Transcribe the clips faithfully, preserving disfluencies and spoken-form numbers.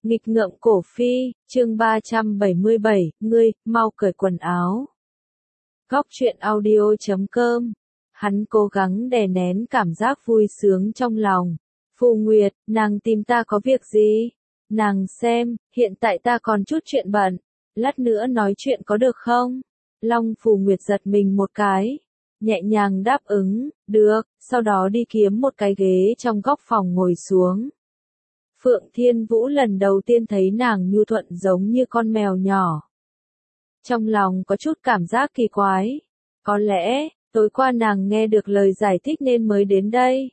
Nghịch ngợm cổ phi, chương ba trăm bảy mươi bảy, ngươi, mau cởi quần áo. Góc truyện audio chấm com. Hắn cố gắng đè nén cảm giác vui sướng trong lòng. Phù Nguyệt, nàng tìm ta có việc gì? Nàng xem, hiện tại ta còn chút chuyện bận. Lát nữa nói chuyện có được không? Long Phù Nguyệt giật mình một cái. Nhẹ nhàng đáp ứng, được, sau đó đi kiếm một cái ghế trong góc phòng ngồi xuống. Phượng Thiên Vũ lần đầu tiên thấy nàng nhu thuận giống như con mèo nhỏ. Trong lòng có chút cảm giác kỳ quái. Có lẽ, tối qua nàng nghe được lời giải thích nên mới đến đây.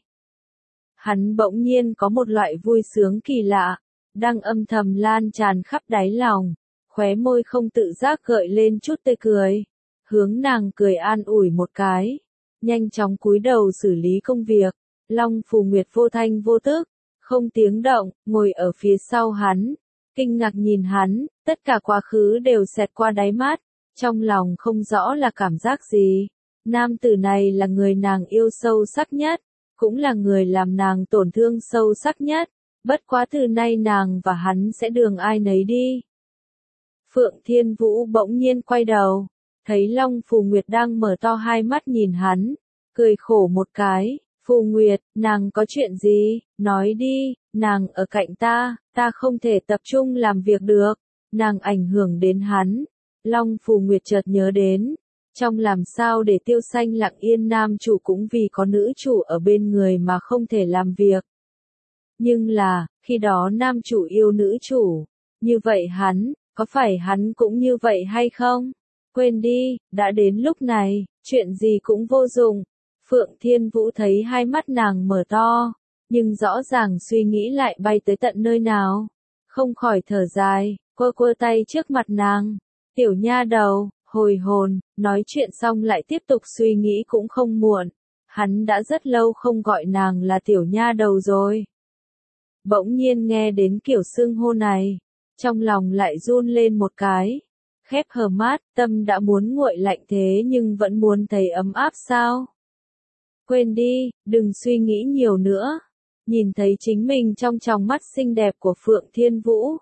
Hắn bỗng nhiên có một loại vui sướng kỳ lạ, đang âm thầm lan tràn khắp đáy lòng, khóe môi không tự giác gợi lên chút tươi cười. Hướng nàng cười an ủi một cái, nhanh chóng cúi đầu xử lý công việc. Long Phù Nguyệt vô thanh vô tức, không tiếng động, ngồi ở phía sau hắn, kinh ngạc nhìn hắn, tất cả quá khứ đều xẹt qua đáy mắt, trong lòng không rõ là cảm giác gì. Nam tử này là người nàng yêu sâu sắc nhất, cũng là người làm nàng tổn thương sâu sắc nhất, bất quá từ nay nàng và hắn sẽ đường ai nấy đi. Phượng Thiên Vũ bỗng nhiên quay đầu, thấy Long Phù Nguyệt đang mở to hai mắt nhìn hắn, cười khổ một cái. Phù Nguyệt, nàng có chuyện gì, nói đi, nàng ở cạnh ta, ta không thể tập trung làm việc được, nàng ảnh hưởng đến hắn. Long Phù Nguyệt chợt nhớ đến, trong làm sao để Tiêu Xanh lặng yên nam chủ cũng vì có nữ chủ ở bên người mà không thể làm việc. Nhưng là, khi đó nam chủ yêu nữ chủ, như vậy hắn, có phải hắn cũng như vậy hay không? Quên đi, đã đến lúc này, chuyện gì cũng vô dụng. Phượng Thiên Vũ thấy hai mắt nàng mở to, nhưng rõ ràng suy nghĩ lại bay tới tận nơi nào. Không khỏi thở dài, quơ quơ tay trước mặt nàng. Tiểu nha đầu, hồi hồn, nói chuyện xong lại tiếp tục suy nghĩ cũng không muộn. Hắn đã rất lâu không gọi nàng là tiểu nha đầu rồi. Bỗng nhiên nghe đến kiểu xưng hô này, trong lòng lại run lên một cái. Khép hờ mắt, tâm đã muốn nguội lạnh thế nhưng vẫn muốn thấy ấm áp sao? Quên đi, đừng suy nghĩ nhiều nữa. Nhìn thấy chính mình trong tròng mắt xinh đẹp của Phượng Thiên Vũ.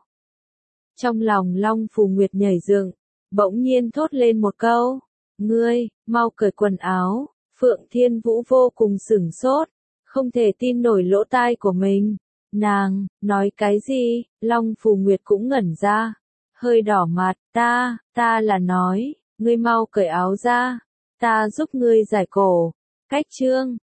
Trong lòng Long Phù Nguyệt nhảy dựng, bỗng nhiên thốt lên một câu. Ngươi, mau cởi quần áo. Phượng Thiên Vũ vô cùng sửng sốt, không thể tin nổi lỗ tai của mình. Nàng, nói cái gì? Long Phù Nguyệt cũng ngẩn ra. Hơi đỏ mặt, ta, ta là nói, ngươi mau cởi áo ra. Ta giúp ngươi giải cổ. Cách chương,